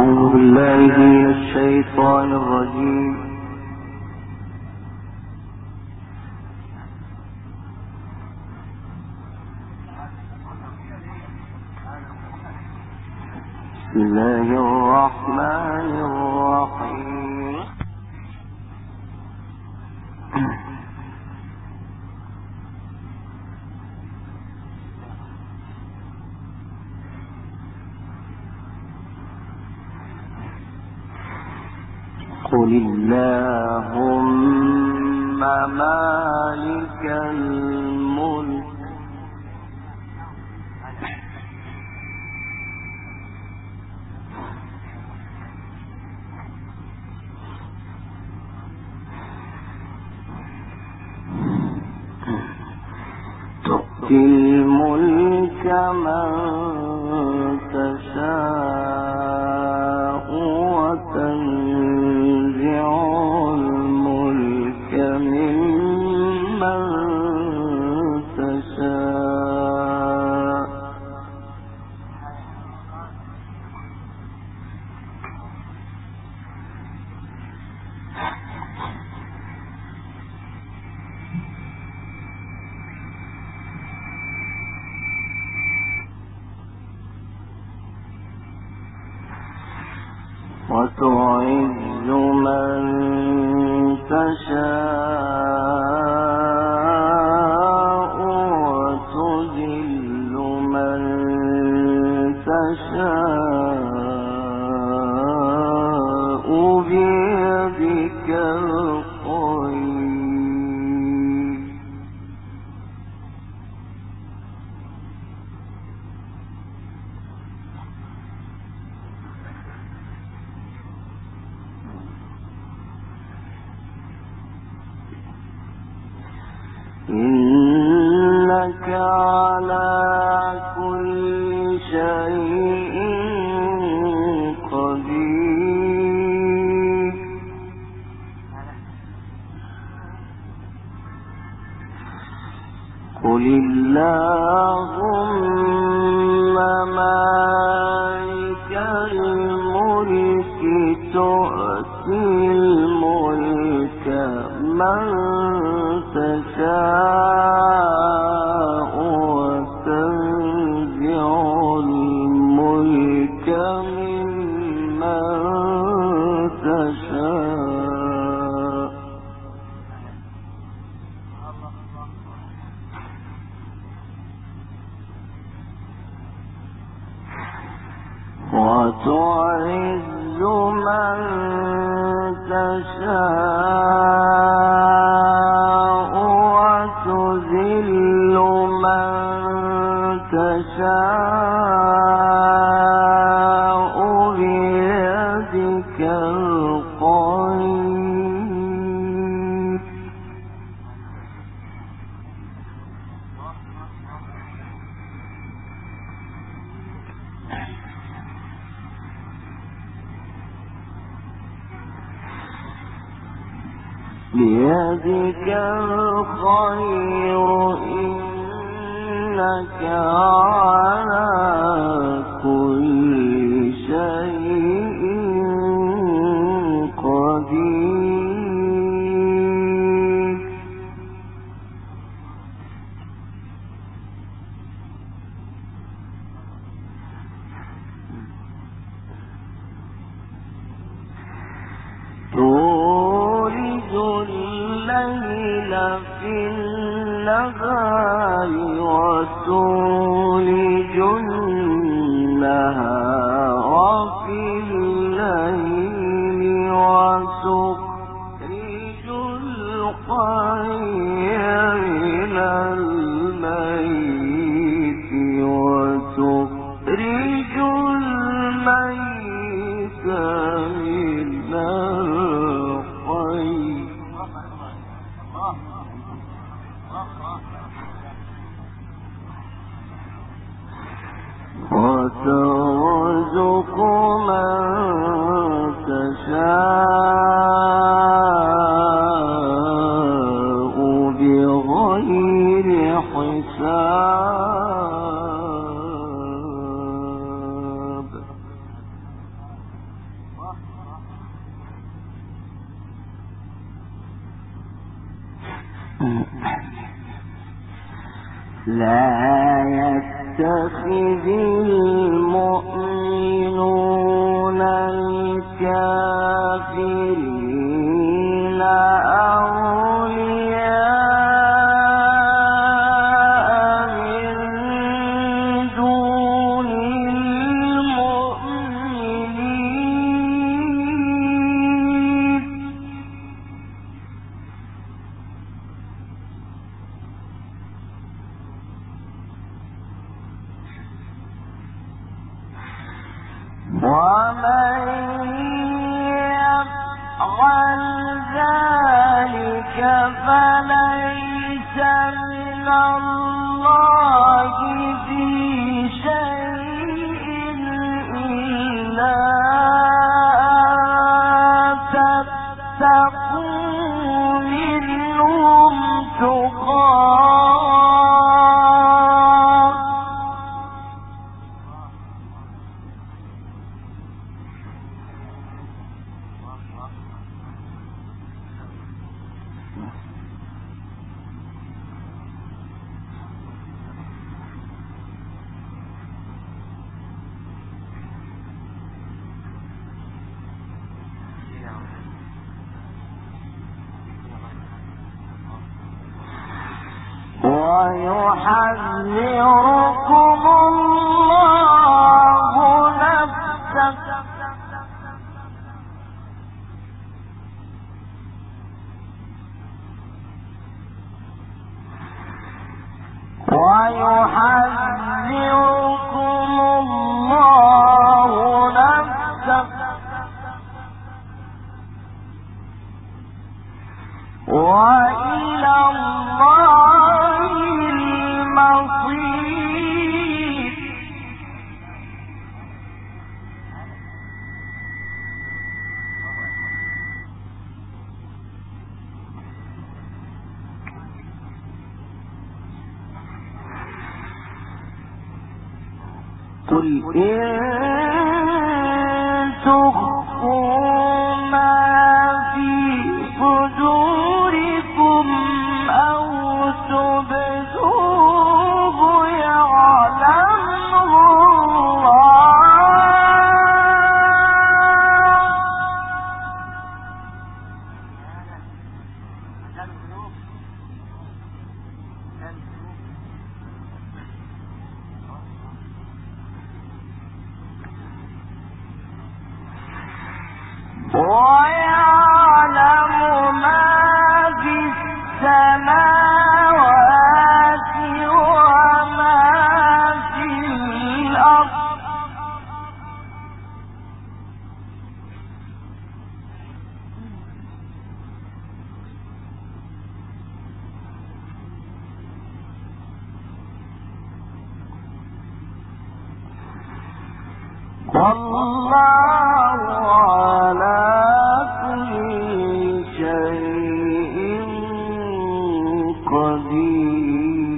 أعوذ بالله من الشيطان الرجيم. بسم الله الرحمن الرحيم. قل اللهم مالك الملك تؤتي الملك من تشاء وتنزع الملك ممن تشاء وتعز من تشاء وتذل من تشاء بيدك الخير إنك على كل شيء قدير. قل اللهم مالك الملك تؤتي الملك من تشاء وتنزع الملك ممن تشاء وتعز من تشاء وتذل من تشاء بيدك الخير. بيدك الخير إنك على كل شيء قدير. تولج الليل في النهار وتولج النهار في الليل وتخرج الحي من الميت وتخرج الميت من الحي وترزق من تشاء بغير حساب. يتخذ المؤمنون الكافرين أولياء من دون المؤمنين ومن يفعل ذلك فليس من الله في شيء إلا تتقوا منهم تقاه ويحذركم الله نفسه وإلى الله المصير قل إن تخفوا ما في صدوركم أو تبدوه يعلمه ويعلم ما في السماوات وما في الأرض والله على كل شيء قدير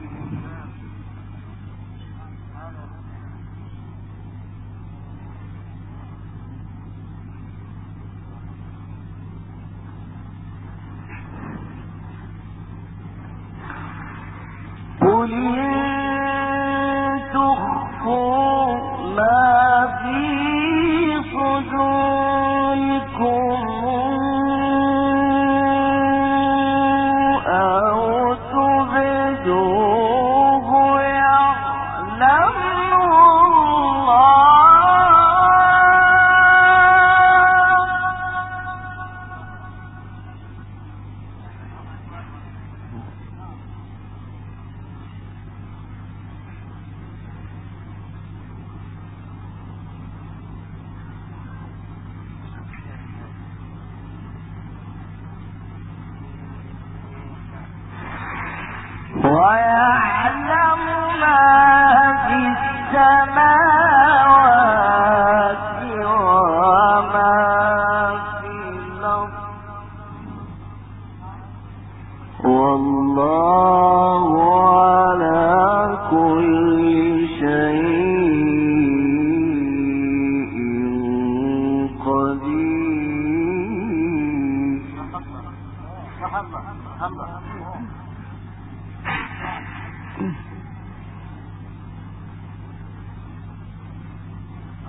قل إن تخفوا ما في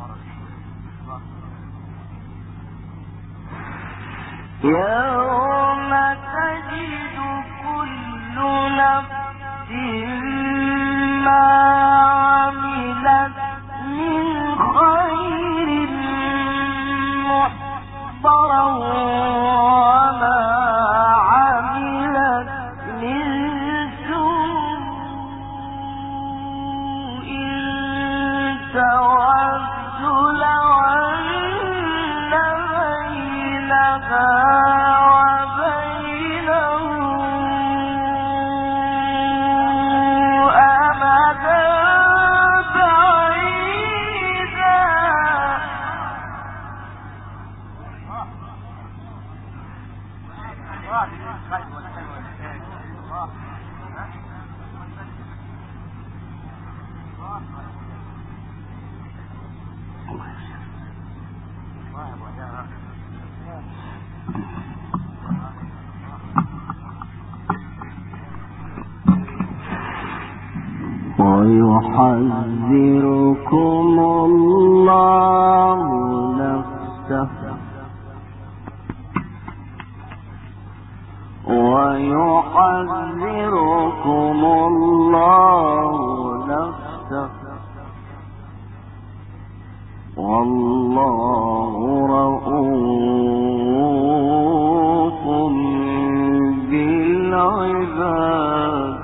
يوم تجد كل نفس ما عملت من خير محضرا وما عملت من سوء تود لو أن بينها ويحذركم الله نفسه والله رؤوف بالعباد.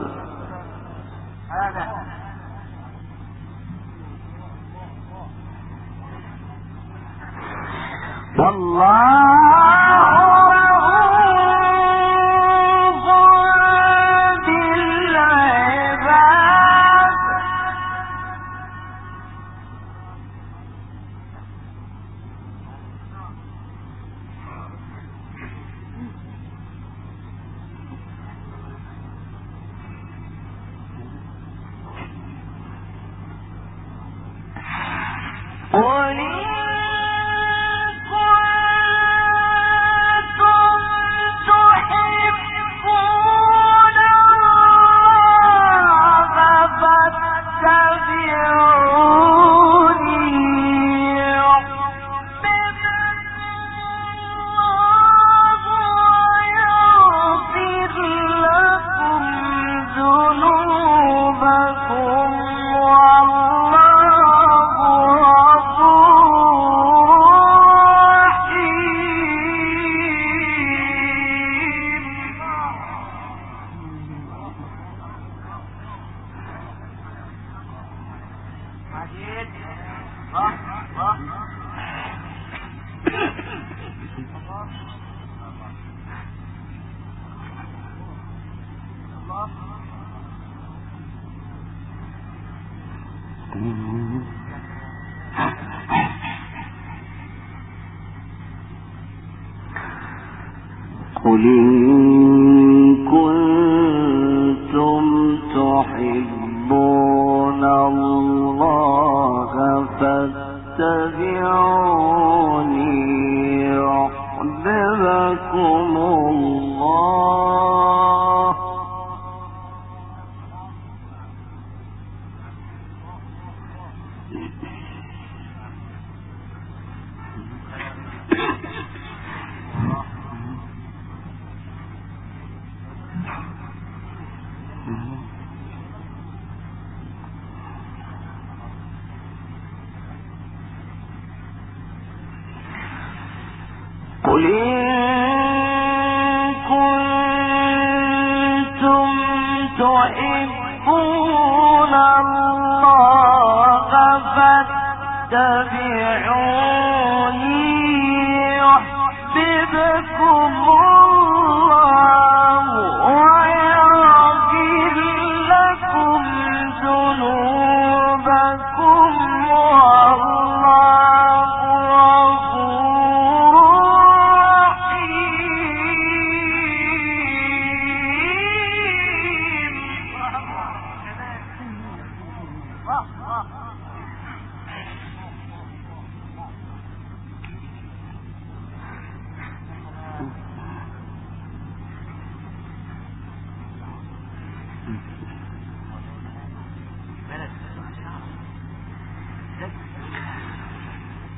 قل إن كنتم تحبون الله فاتبعوني يحببكم الله قل إن كنتم تحبون الله فاتبعوني يحببكم الله ويغفر لكم ذنوبكم والله غفور رحيم.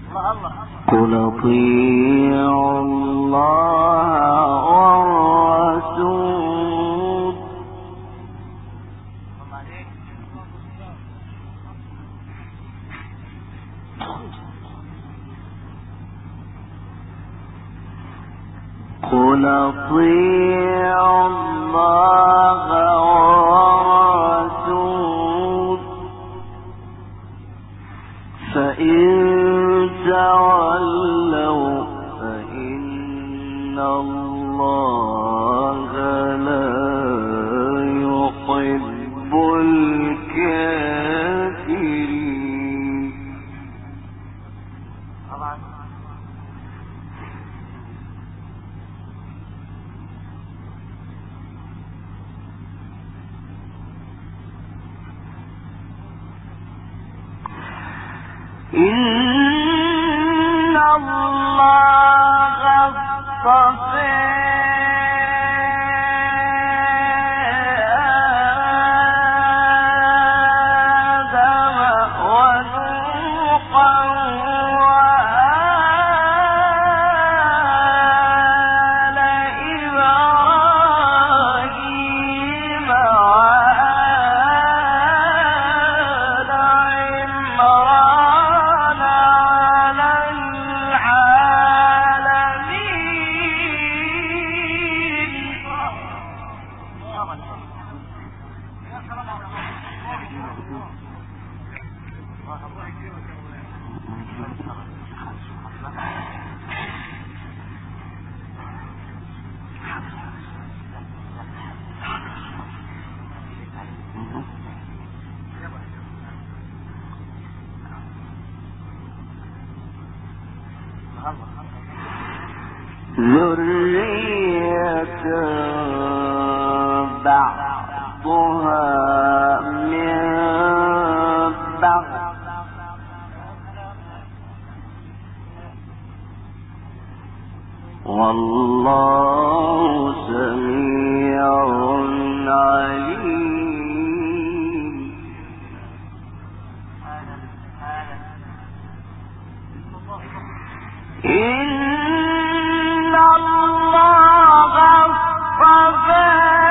قل اطيعوا الله والرسول قل اطيعوا الله والرسول فإن تولوا فإن الله لا يحب الكافرين. إن الله اصطفى ذرية بعضها من بعض والله سميع عليم. إن الله اصطفى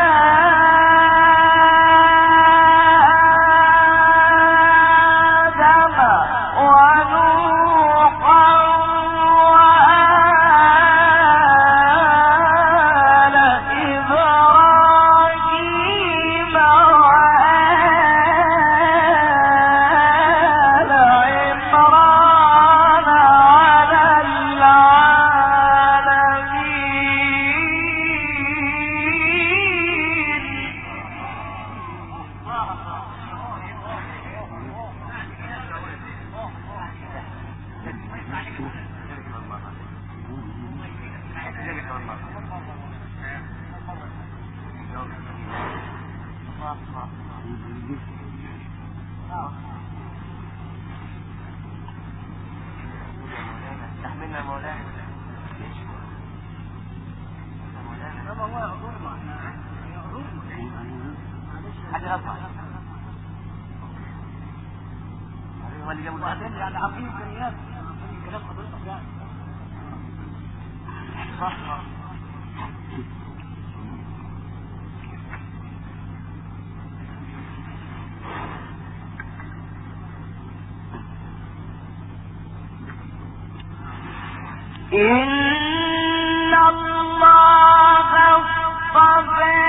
استحملنا مولانا حاجة غلطة هو اللي جابوا بعدين يعني عقيم كريات كلام حضرتك يعني صح. إن الله اصطفى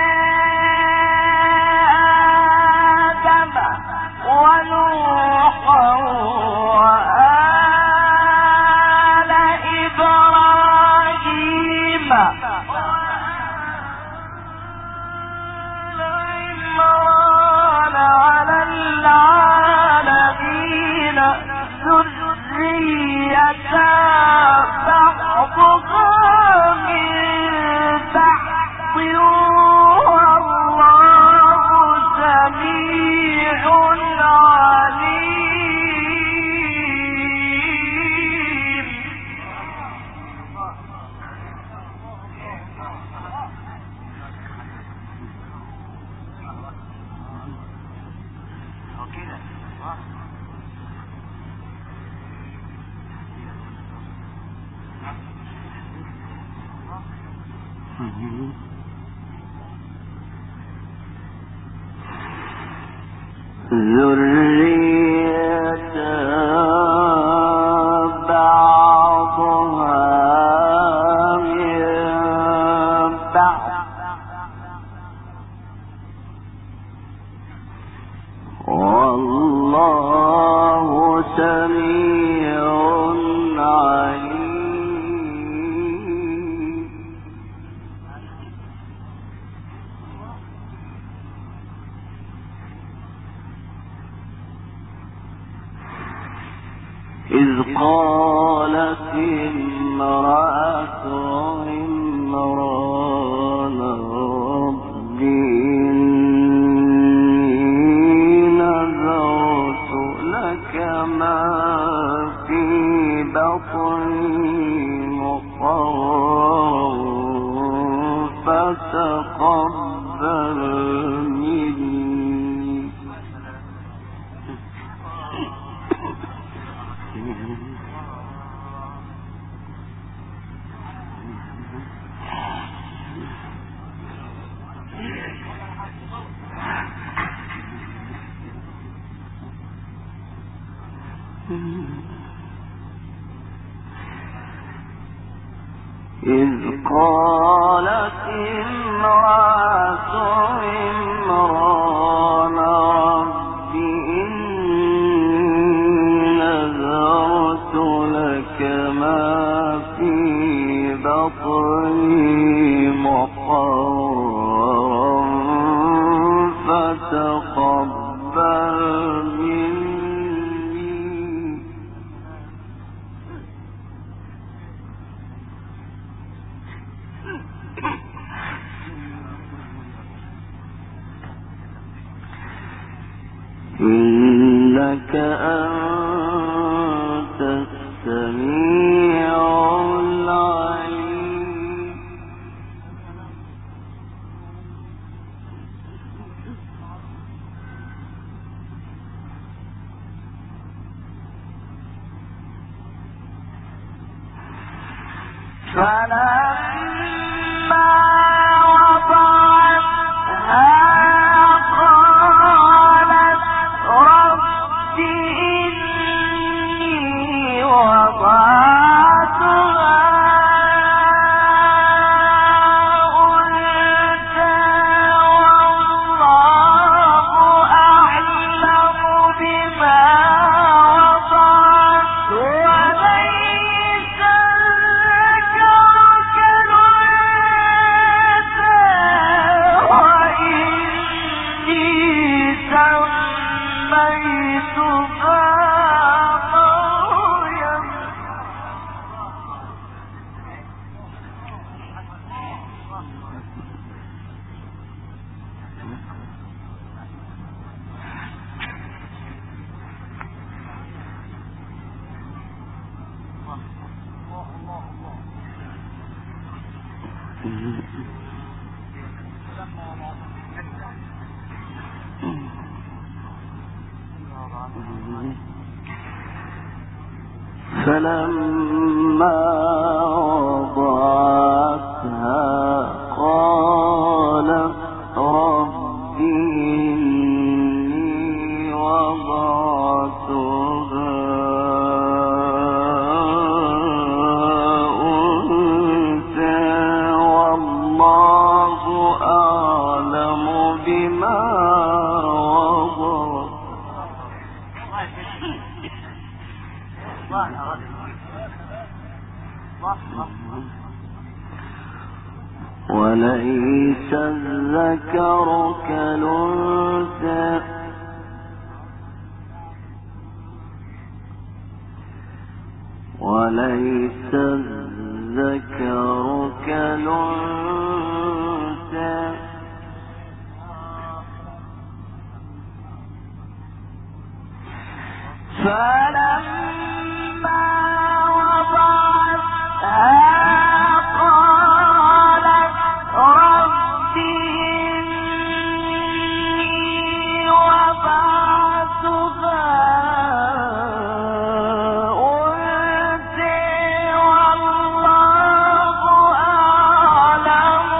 آدم ونوحا وآل إبراهيم وعمران على العالمين ذرية بعضها من بعض إذ قالت امرأة عمران رب إني نذرت لك ما في بطني محررا فتقبل مني. إذ قالت امرأة عمران رب إني نذرت لك ما في بطني محررا فتقبل مني. إنك أنت السميع العليم. فلما وضعتها فلما وضعتها قالت رب إني وضعتها أنثى والله أعلم بما وضعت. وليس الذكر كالأنثى وليس الذكر كالأنثى فلما وضعتها والله أعلم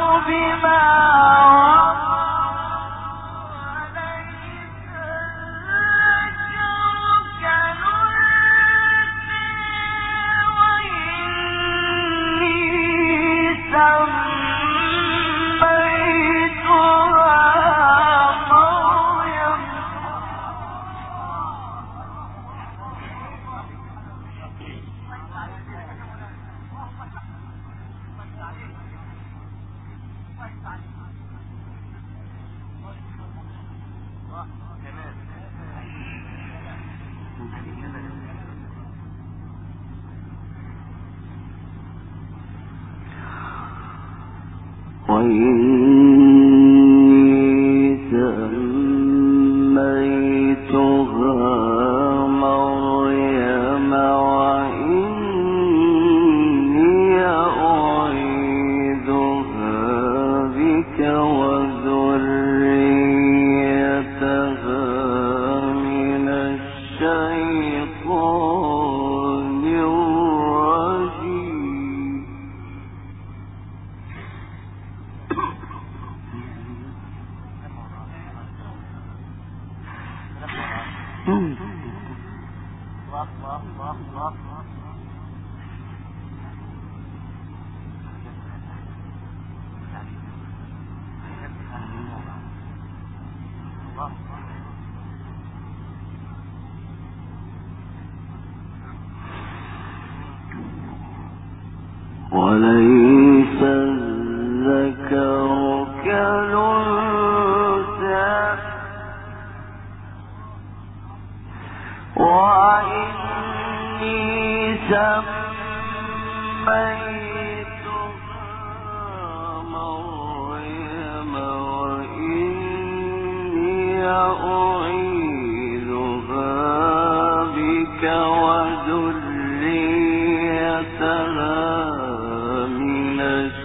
وليس الذكر كالأنثى وإني سميتها مريم وإني أعيذها بك وذريتها من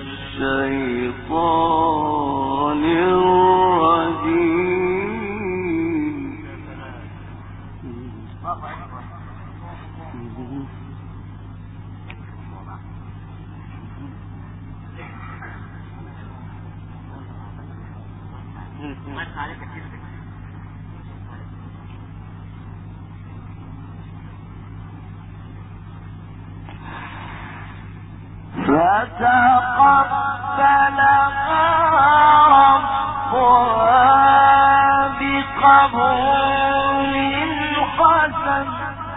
الشيطان الرجيم. فتقبلها ربها بقبول حسن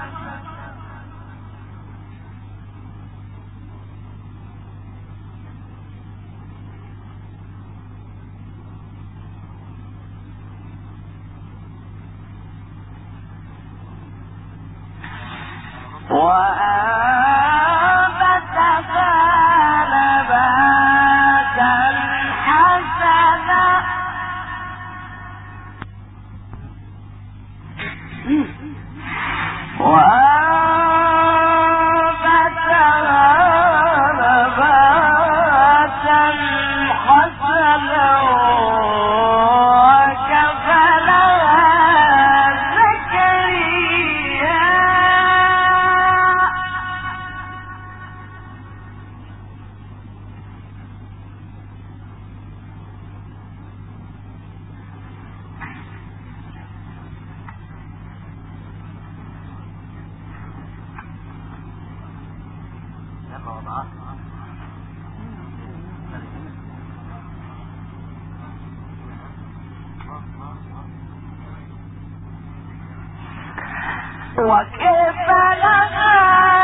وكيف لها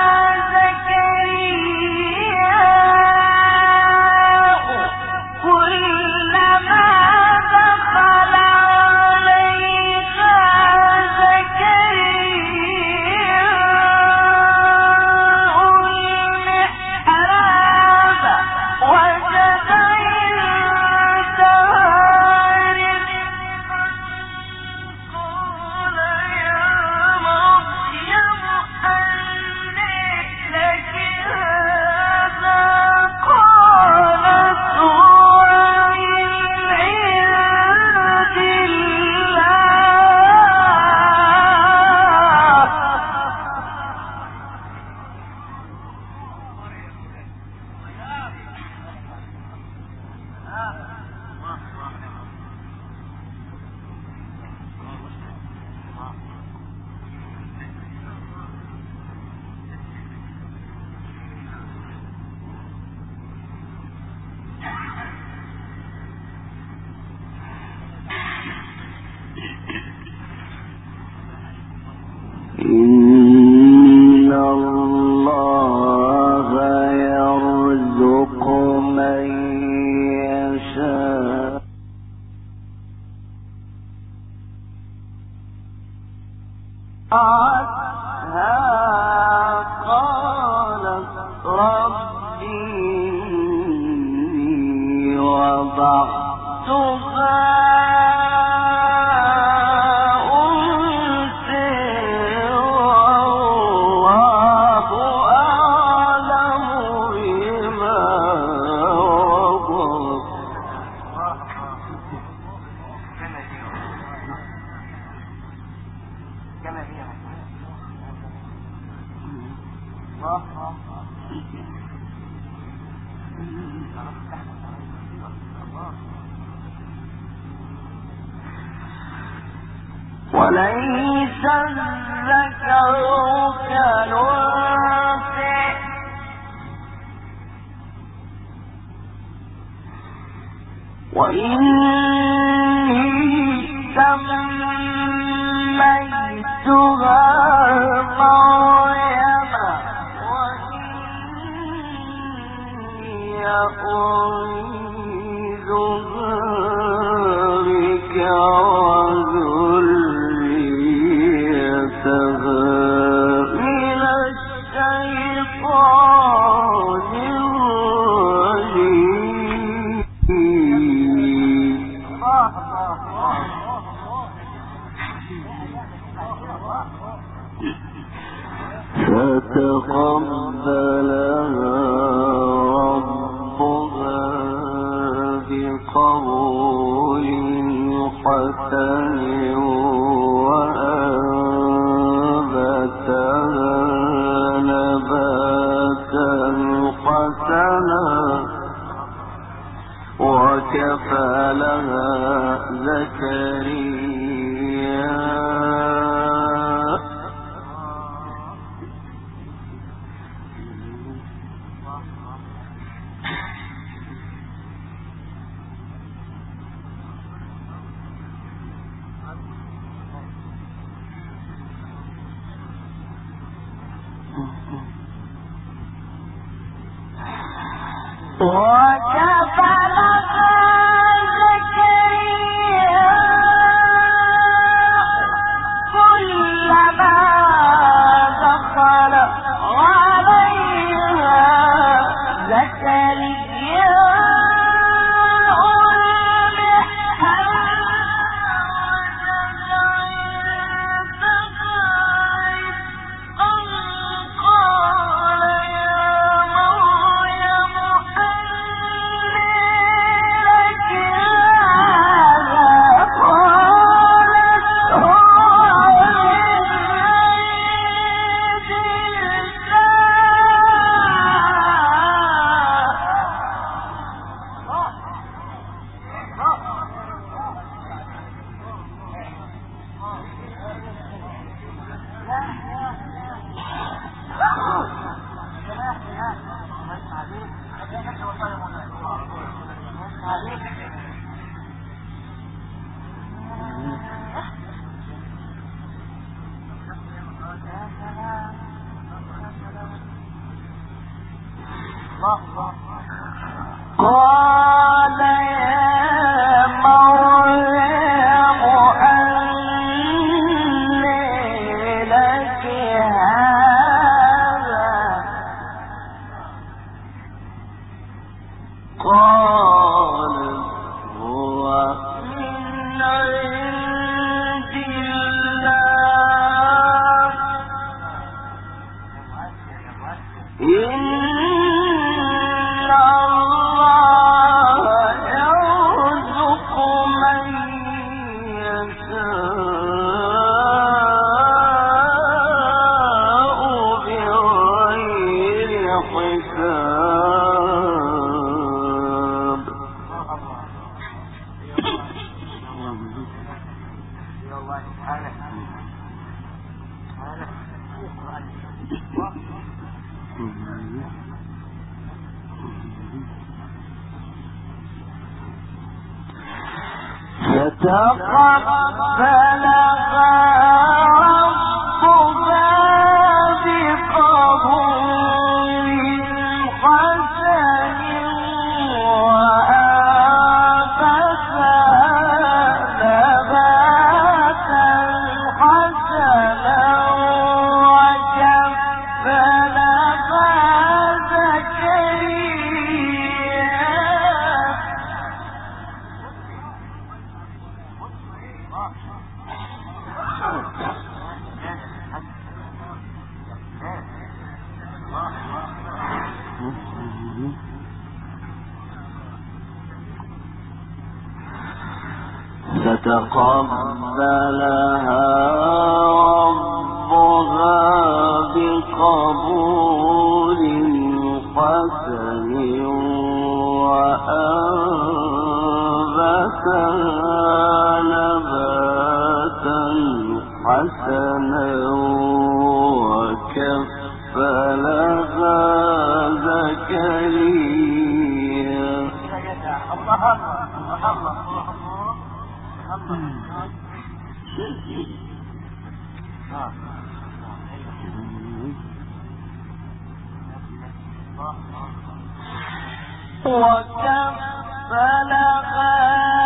زكريا كلما دخل عليها زكريا المحراب وجد عندها رزقا قال يا مريم وليس الذكر كالأنثى وإني سميتها مريم وإني أعيذها بك وذريتها من الشيطان فتقبلها ربها بقبول حسن وأنبتها نباتا حسنا وكفلها زكريا قال يا مريم أنى لك هذا قالت هو من عند الله إن الله يرزق من يشاء بغير حساب. فتقبلها ربها بقبول حسن وأنبتها نباتا حسنا وكفلها زكريا فتقبلها ربها بقبول وكفلها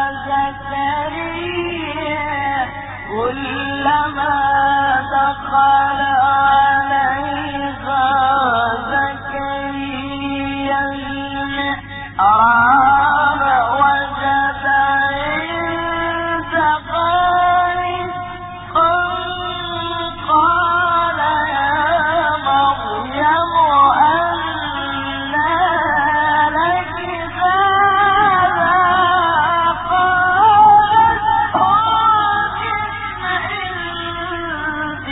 زكريا كلما دخل عليها زكريا المحراب وجد عندها رزقا قال يا مريم أنى لك هذا قالت هو من عند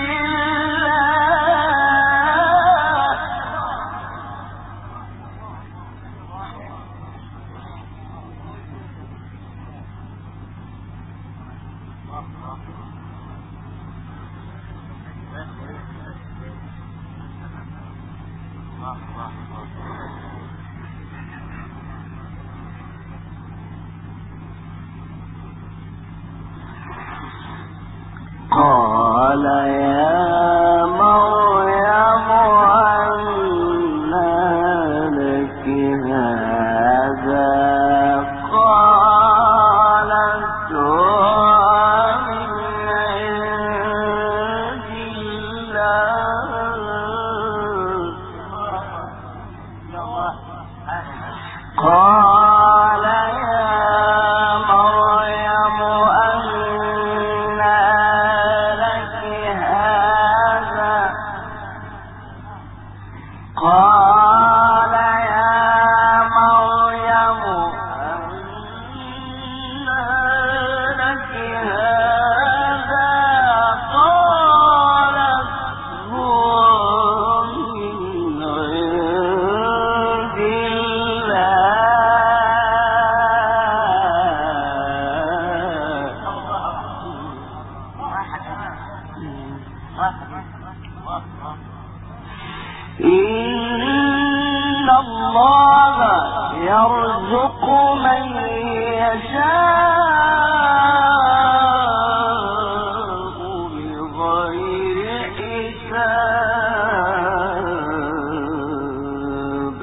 قال يا مريم أنى لك هذا قالت هو من عند الله قال يا مريم أنى لك هذا قال يا مريم أنى لك هذا قالت هو من عند إن الله يرزق من يشاء بغير حساب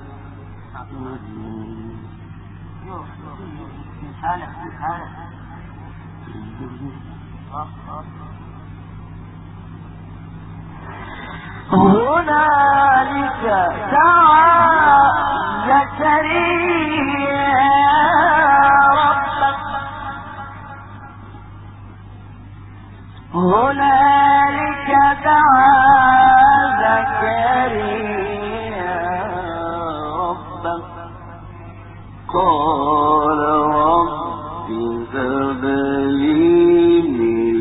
هنالك دعا زكريا ربه هنالك دعا زكريا ربه قال رب هب لي من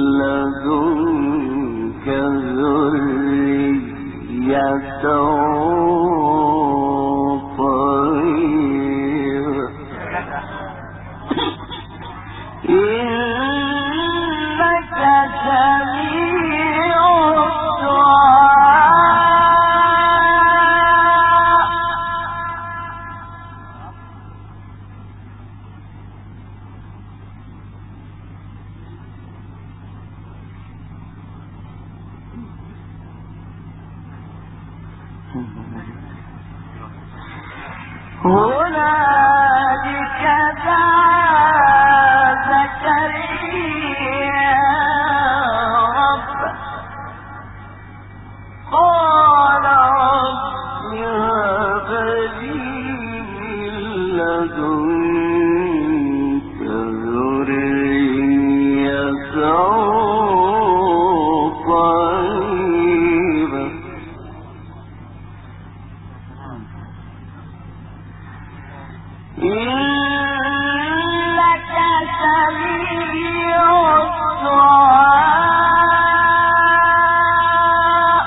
لدنك ذرية طيبة إنك سميع هنالك دعا زكريا ربه قال رب هب لي من لدنك ذرية طيبة إنك سميع الدعاء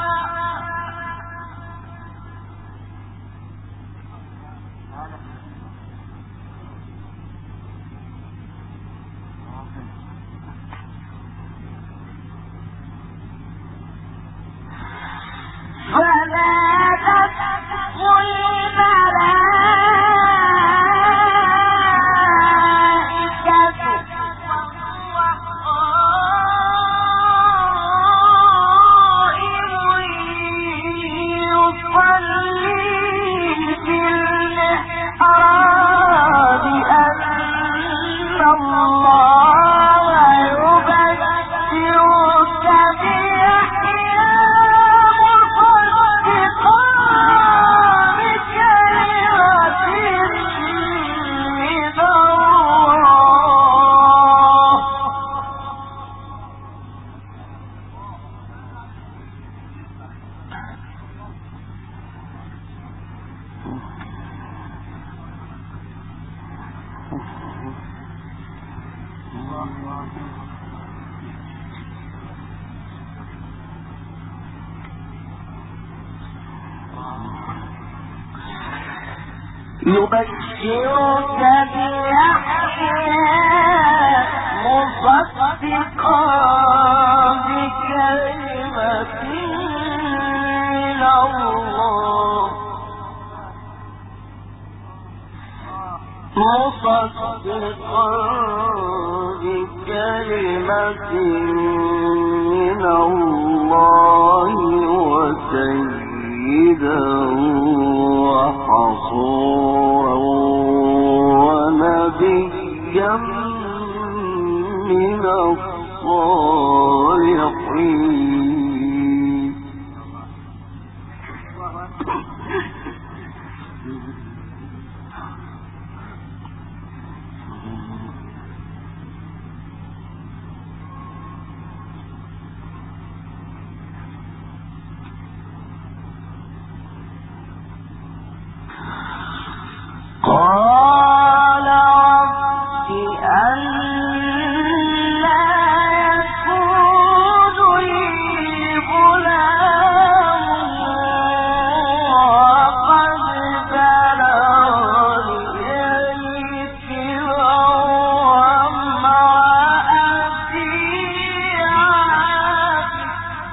فنادته الملائكة يبشرك بيحيى مصدقا بكلمة من الله مصدقا بكلمة من الله وسيدا وحصورا ونبيا من الصالحين. قال رب أنى يكون لي غلام وقد بلغني الكبر وامرأتي عاقر.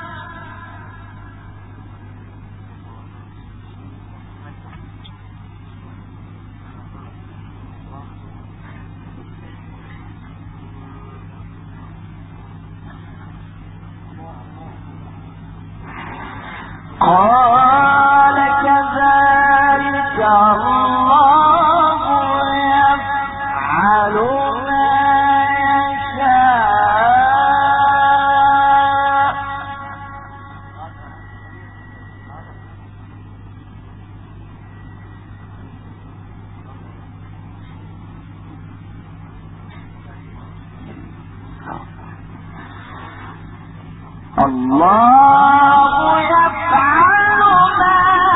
قال كذلك الله يفعل ما يشاء. الله يفعل ما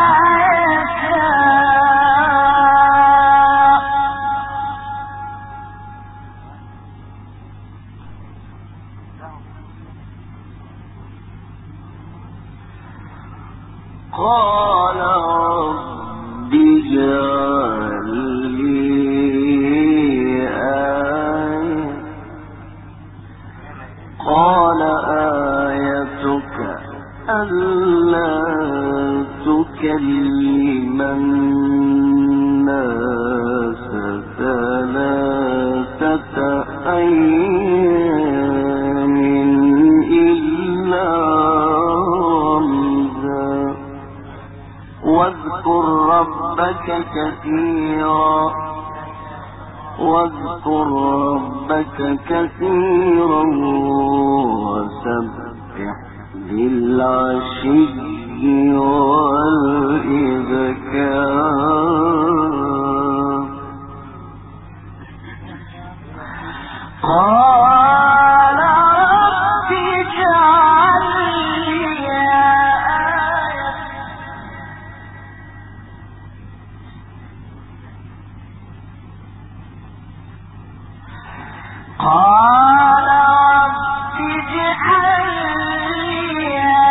يشاء. قال رب اجعل لي آية. قال آيتك ألا تكلم الناس ثلاثة أيام إلا رمزا واذكر ربك كثيرا وسبح بالعشي والإبكار. قال رب اجعل لي آية. قال رب اجعل لي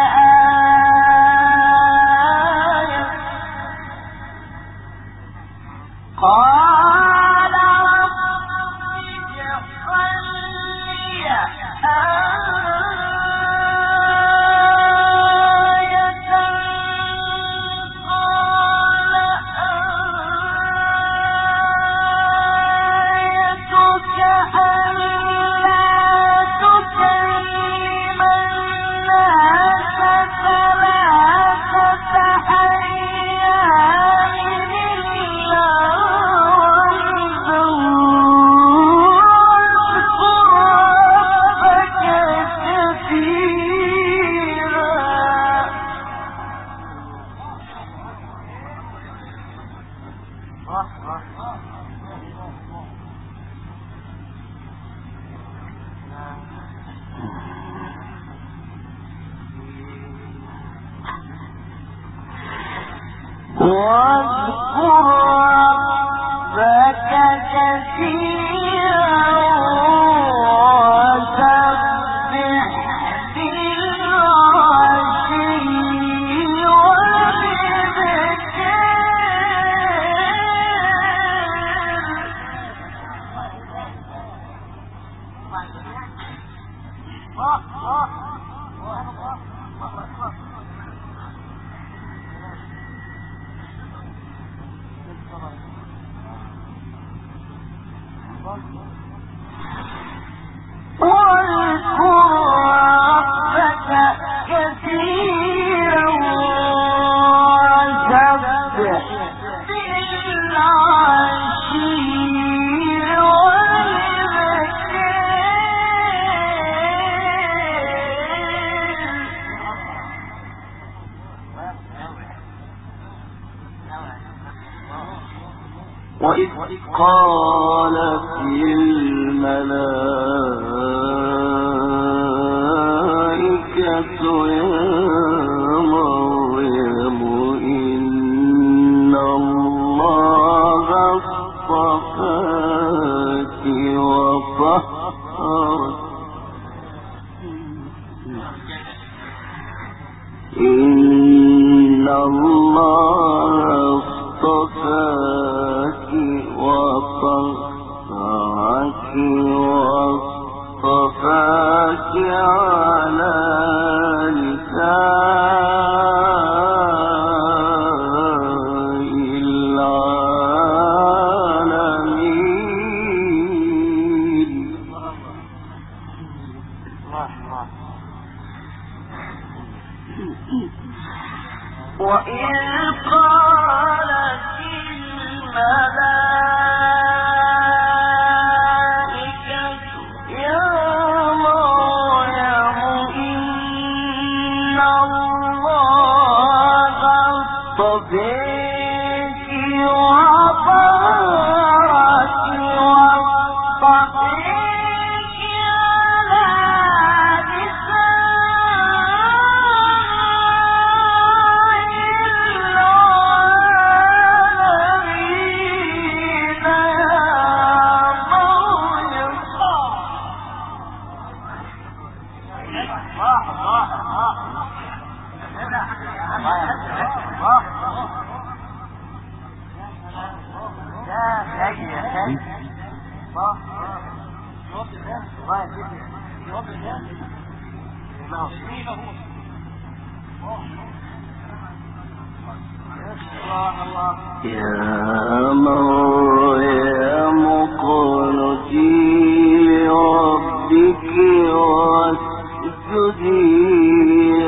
آية. قال رب اجعل لي آية. قال آيتك ألا تكلم الناس ثلاثة أيام إلا رمزا واذكر ربك كثيرا. واذكر ربك كثيرا وإذ قالت الملائكة يا مريم إن الله اصطفاك وطهرك إن الله اصطفاك وطهرك واصطفاك على نساء العالمين. وإذ قالت الملائكة يا مريم إن الله اصطفاك وطهرك واصطفاك يا مريم اقنتي لربك واسجدي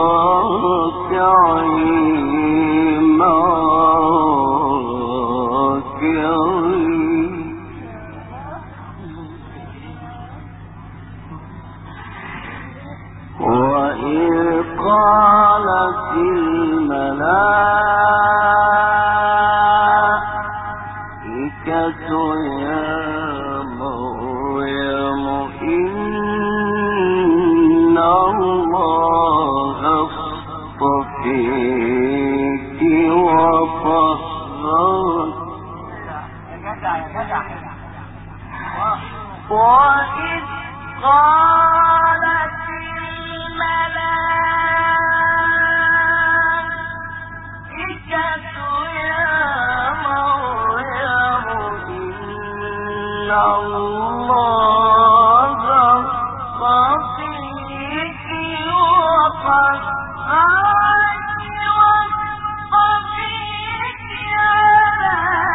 واركعي مع الراكعين. وإذ قالت الملائكة يا مريم إن الله اصطفاك وطهرك. وإذ قالت الملائكة يا مريم إن الله اصطفاك وطهرك واصطفاك على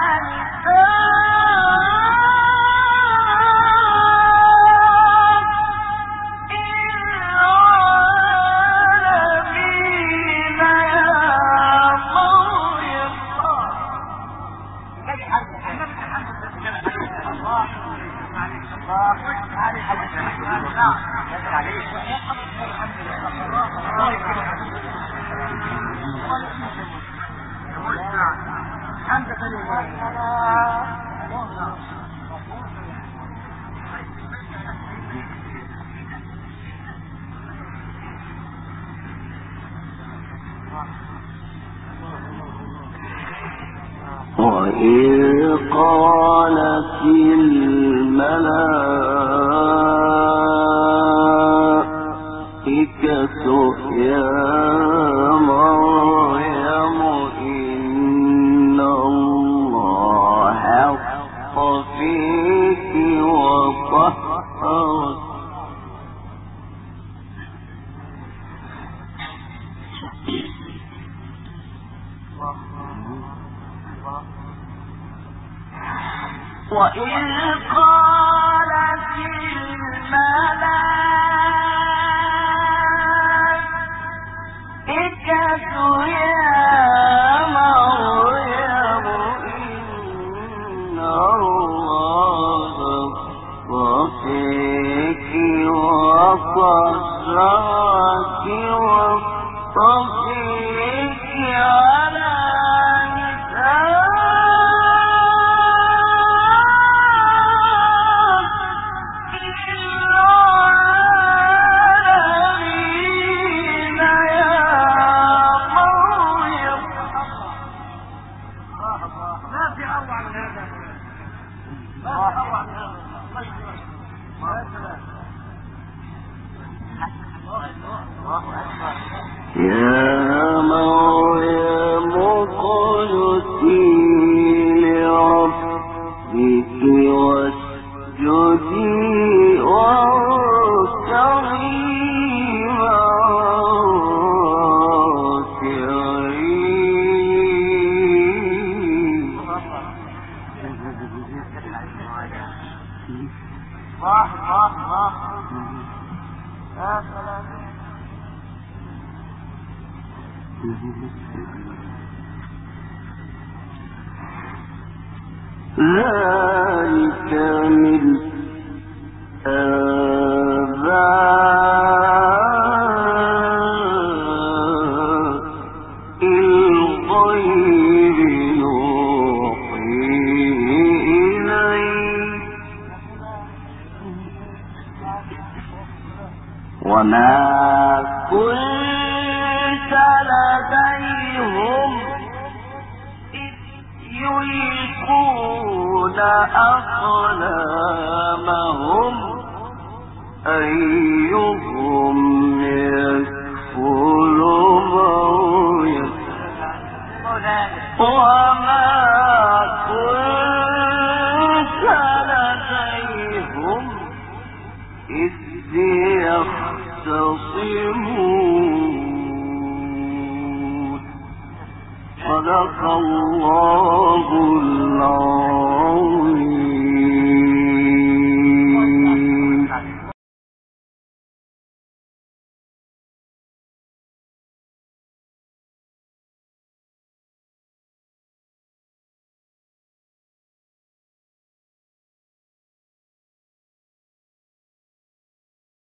وإذ قالت الملائكة يا مريم إن الله اصطفاك وطهرك. وإذ قالت الملائكة يا مريم إن الله اصطفيك وطهرك واصطفيك على يا مريم اقنتي لربك واسجدي واركعي مع ذلك من آباء الغيب نوحيه إليك وما كنت لديهم يلقون أقلامهم أيهم يكفل مريم وما كنت لديهم إذ يختصمون صدق الله